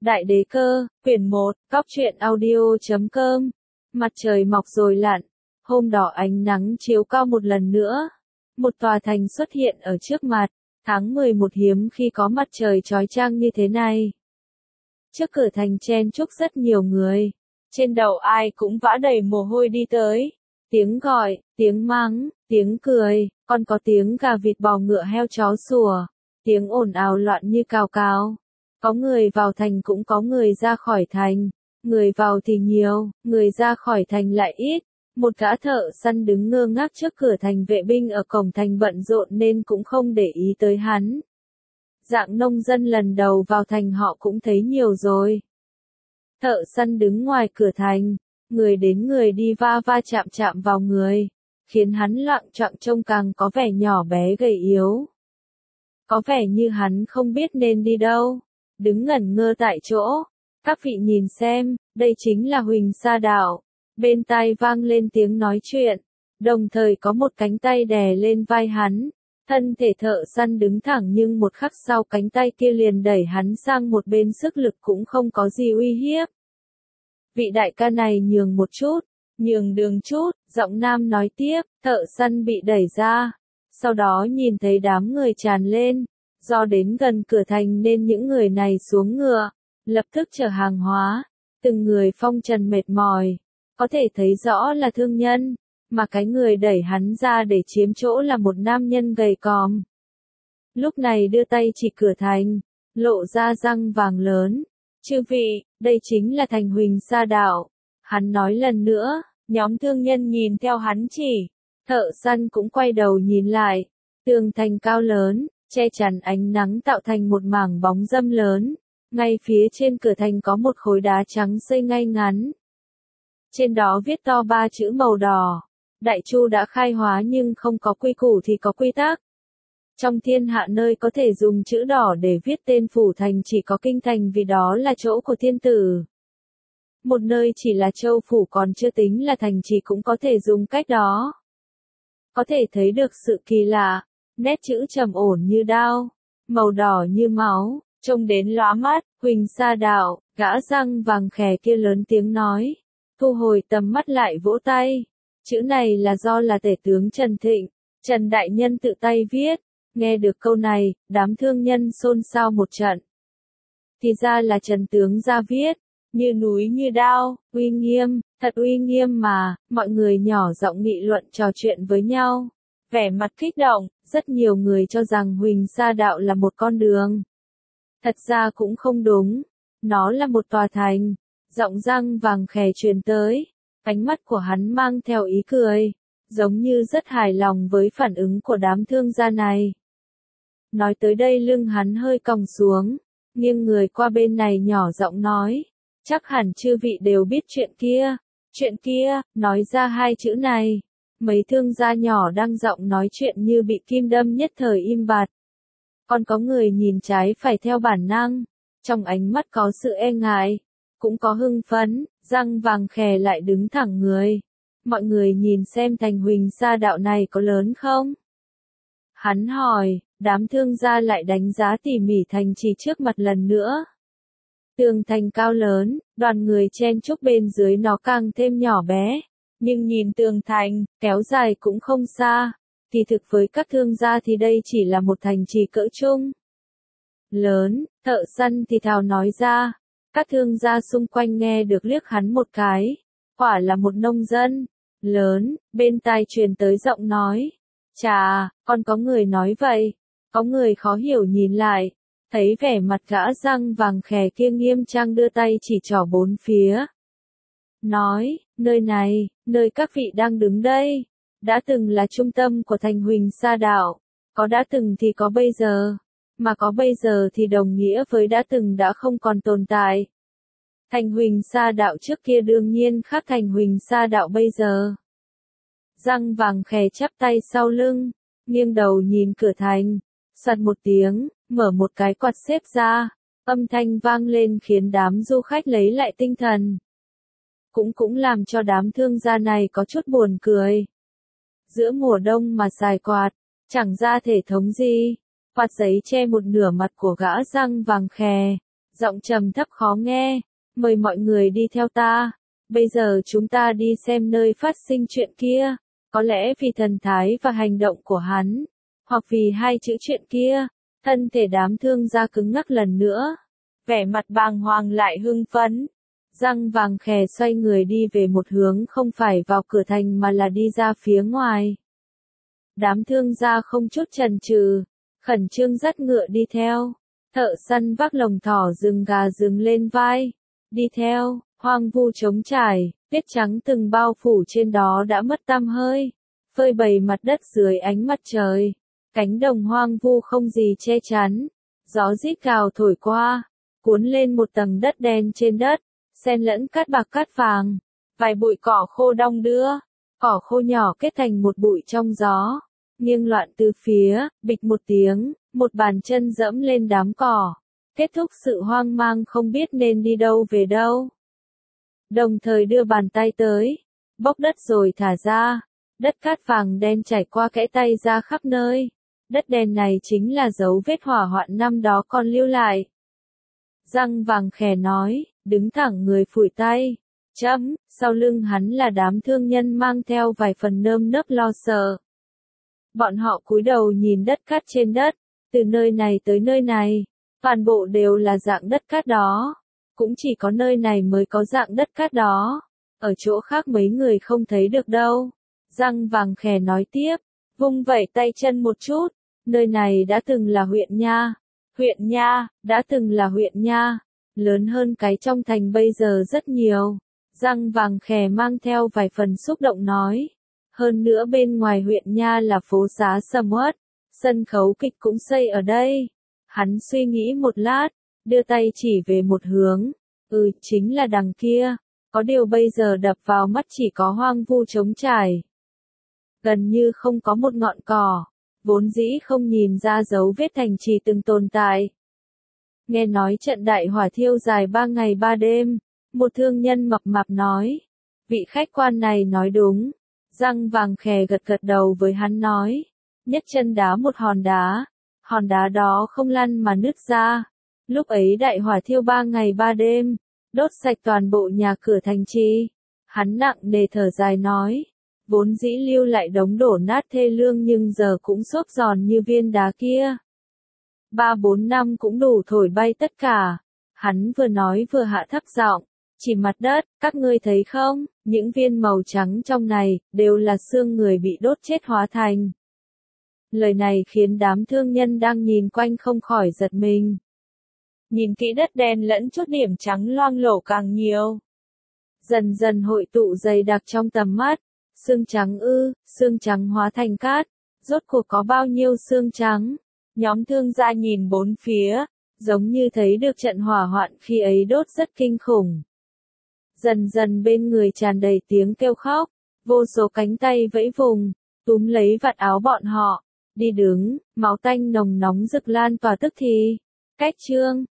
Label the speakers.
Speaker 1: Đại đế cơ, quyển 1, Góc truyện audio.com. Mặt trời mọc rồi lặn, hôm đỏ ánh nắng chiếu cao một lần nữa. Một tòa thành xuất hiện ở trước mặt, tháng 11 hiếm khi có mặt trời chói chang như thế này. Trước cửa thành chen chúc rất nhiều người, trên đầu ai cũng vã đầy mồ hôi đi tới. Tiếng gọi, tiếng mắng, tiếng cười, còn có tiếng gà vịt bò ngựa heo chó sủa, tiếng ồn ào loạn như cào cào. Có người vào thành cũng có người ra khỏi thành, người vào thì nhiều, người ra khỏi thành lại ít. Một gã thợ săn đứng ngơ ngác trước cửa thành, vệ binh ở cổng thành bận rộn nên cũng không để ý tới hắn. Dạng nông dân lần đầu vào thành họ cũng thấy nhiều rồi. Thợ săn đứng ngoài cửa thành, người đến người đi va va chạm chạm vào người, khiến hắn loạng choạng trông càng có vẻ nhỏ bé gầy yếu. Có vẻ như hắn không biết nên đi đâu, đứng ngẩn ngơ tại chỗ. Các vị nhìn xem, đây chính là Huỳnh Sa Đạo. Bên tai vang lên tiếng nói chuyện, đồng thời có một cánh tay đè lên vai hắn. Thân thể thợ săn đứng thẳng nhưng một khắc sau cánh tay kia liền đẩy hắn sang một bên, sức lực cũng không có gì uy hiếp. Vị đại ca này nhường một chút, nhường đường chút, giọng nam nói tiếp. Thợ săn bị đẩy ra, sau đó nhìn thấy đám người tràn lên. Do đến gần cửa thành nên những người này xuống ngựa, lập tức chở hàng hóa, từng người phong trần mệt mỏi, có thể thấy rõ là thương nhân, mà cái người đẩy hắn ra để chiếm chỗ là một nam nhân gầy còm. Lúc này đưa tay chỉ cửa thành, lộ ra răng vàng lớn. Chư vị, đây chính là thành Huỳnh Sa Đạo. Hắn nói lần nữa, nhóm thương nhân nhìn theo hắn chỉ, thợ săn cũng quay đầu nhìn lại. Tường thành cao lớn, che chắn ánh nắng tạo thành một mảng bóng râm lớn. Ngay phía trên cửa thành có một khối đá trắng xây ngay ngắn. Trên đó viết to 3 chữ màu đỏ. Đại Chu đã khai hóa nhưng không có quy củ thì có quy tắc. Trong thiên hạ nơi có thể dùng chữ đỏ để viết tên phủ thành chỉ có kinh thành, vì đó là chỗ của thiên tử. Một nơi chỉ là châu phủ còn chưa tính là thành trì cũng có thể dùng cách đó. Có thể thấy được sự kỳ lạ, nét chữ trầm ổn như đao, màu đỏ như máu, trông đến lóa mắt. Huỳnh Sa Đạo, gã răng vàng khè kia lớn tiếng nói, thu hồi tầm mắt lại vỗ tay. Chữ này là do là tể tướng Trần Thịnh, Trần Đại Nhân tự tay viết. Nghe được câu này, đám thương nhân xôn xao một trận. Thì ra là Trần tướng ra viết, như núi như đao, uy nghiêm, thật uy nghiêm mà. Mọi người nhỏ giọng nghị luận trò chuyện với nhau, vẻ mặt kích động. Rất nhiều người cho rằng Huỳnh Sa Đạo là một con đường. Thật ra cũng không đúng, nó là một tòa thành. Giọng răng vàng khè truyền tới, ánh mắt của hắn mang theo ý cười, giống như rất hài lòng với phản ứng của đám thương gia này. Nói tới đây lưng hắn hơi còng xuống, nghiêng người qua bên này nhỏ giọng nói, chắc hẳn chư vị đều biết chuyện kia, nói ra 2 chữ này. Mấy thương gia nhỏ đang giọng nói chuyện như bị kim đâm nhất thời im bặt. Còn có người nhìn trái phải theo bản năng, trong ánh mắt có sự e ngại, cũng có hưng phấn. Răng vàng khè lại đứng thẳng người. Mọi người nhìn xem thành Huỳnh Sa Đạo này có lớn không? Hắn hỏi, đám thương gia lại đánh giá tỉ mỉ thành trì trước mặt lần nữa. Tường thành cao lớn, đoàn người chen chúc bên dưới nó càng thêm nhỏ bé. Nhưng nhìn tường thành, kéo dài cũng không xa. Thì thực với các thương gia thì đây chỉ là một thành trì cỡ trung. Lớn, thợ săn thì thào nói ra. Các thương gia xung quanh nghe được liếc hắn một cái. Quả là một nông dân. Lớn, bên tai truyền tới giọng nói. Chà, còn có người nói vậy. Có người khó hiểu nhìn lại. Thấy vẻ mặt gã răng vàng khè kia nghiêm trang đưa tay chỉ trỏ bốn phía. Nói, nơi này, nơi các vị đang đứng đây, đã từng là trung tâm của thành Huỳnh Sa Đạo. Có đã từng thì có bây giờ. Mà có bây giờ thì đồng nghĩa với đã từng đã không còn tồn tại. Thành Huỳnh Sa Đạo trước kia đương nhiên khác thành Huỳnh Sa Đạo bây giờ. Răng vàng khè chắp tay sau lưng, nghiêng đầu nhìn cửa thành, sạt một tiếng, mở một cái quạt xếp ra, âm thanh vang lên khiến đám du khách lấy lại tinh thần. Cũng làm cho đám thương gia này có chút buồn cười. Giữa mùa đông mà xài quạt, chẳng ra thể thống gì. Quạt giấy che một nửa mặt của gã răng vàng khè, Giọng trầm thấp khó nghe, mời mọi người đi theo ta. Bây giờ chúng ta đi xem nơi phát sinh chuyện kia. Có lẽ vì thần thái và hành động của hắn, hoặc vì hai chữ chuyện kia, thân thể đám thương gia cứng ngắc lần nữa. Vẻ mặt bàng hoàng lại hưng phấn. Răng vàng khè xoay người đi về một hướng không phải vào cửa thành mà là đi ra phía ngoài. Đám thương gia không chút chần chừ, khẩn trương dắt ngựa đi theo. Thợ săn vác lồng thỏ rừng gà rừng lên vai. Đi theo, hoang vu trống trải, tuyết trắng từng bao phủ trên đó đã mất tăm hơi. Phơi bày mặt đất dưới ánh mặt trời. Cánh đồng hoang vu không gì che chắn. Gió rít gào thổi qua, cuốn lên một tầng đất đen trên đất, xen lẫn cát bạc cát vàng. Vài bụi cỏ khô đong đưa, cỏ khô nhỏ kết thành một bụi trong gió. Nghiêng loạn từ phía, bịch một tiếng, một bàn chân dẫm lên đám cỏ. Kết thúc sự hoang mang không biết nên đi đâu về đâu. Đồng thời đưa bàn tay tới, bóc đất rồi thả ra. Đất cát vàng đen chảy qua kẽ tay ra khắp nơi. Đất đen này chính là dấu vết hỏa hoạn năm đó còn lưu lại. Răng vàng khè nói, đứng thẳng người phủi tay. Chấm, sau lưng hắn là đám thương nhân mang theo vài phần nơm nớp lo sợ. Bọn họ cúi đầu nhìn đất cát trên đất, từ nơi này tới nơi này, toàn bộ đều là dạng đất cát đó. Cũng chỉ có nơi này mới có dạng đất cát đó, ở chỗ khác mấy người không thấy được đâu. Răng vàng khè nói tiếp, vung vẩy tay chân một chút, nơi này đã từng là huyện nha. Huyện nha, đã từng là huyện nha, lớn hơn cái trong thành bây giờ rất nhiều. Răng vàng khè mang theo vài phần xúc động nói. Hơn nữa bên ngoài huyện nha là phố xá sầm uất, sân khấu kịch cũng xây ở đây. Hắn suy nghĩ một lát, đưa tay chỉ về một hướng. Chính là đằng kia. Có điều bây giờ đập vào mắt chỉ có hoang vu trống trải. Gần như không có một ngọn cỏ, vốn dĩ không nhìn ra dấu vết thành trì từng tồn tại. Nghe nói trận đại hỏa thiêu dài 3 ngày 3 đêm, một thương nhân mập mạp nói. Vị khách quan này nói đúng. Răng vàng khè gật gật đầu với hắn nói. Nhấc chân đá một hòn đá đó không lăn mà nứt ra. Lúc ấy đại hỏa thiêu 3 ngày 3 đêm, đốt sạch toàn bộ nhà cửa thành trì. Hắn nặng nề thở dài nói. Vốn dĩ lưu lại đống đổ nát thê lương nhưng giờ cũng xốp giòn như viên đá kia. 3-4 năm cũng đủ thổi bay tất cả. Hắn vừa nói vừa hạ thấp giọng, chỉ mặt đất, các ngươi thấy không, những viên màu trắng trong này, đều là xương người bị đốt chết hóa thành. Lời này khiến đám thương nhân đang nhìn quanh không khỏi giật mình. Nhìn kỹ đất đen lẫn chút điểm trắng loang lổ càng nhiều. Dần dần hội tụ dày đặc trong tầm mắt. Xương trắng xương trắng hóa thành cát. Rốt cuộc có bao nhiêu xương trắng? Nhóm thương gia nhìn bốn phía, giống như thấy được trận hỏa hoạn khi ấy đốt rất kinh khủng. Dần dần bên người tràn đầy tiếng kêu khóc, vô số cánh tay vẫy vùng, túm lấy vạt áo bọn họ, đi đứng, máu tanh nồng nóng rực lan tỏa tức thì. Cách chương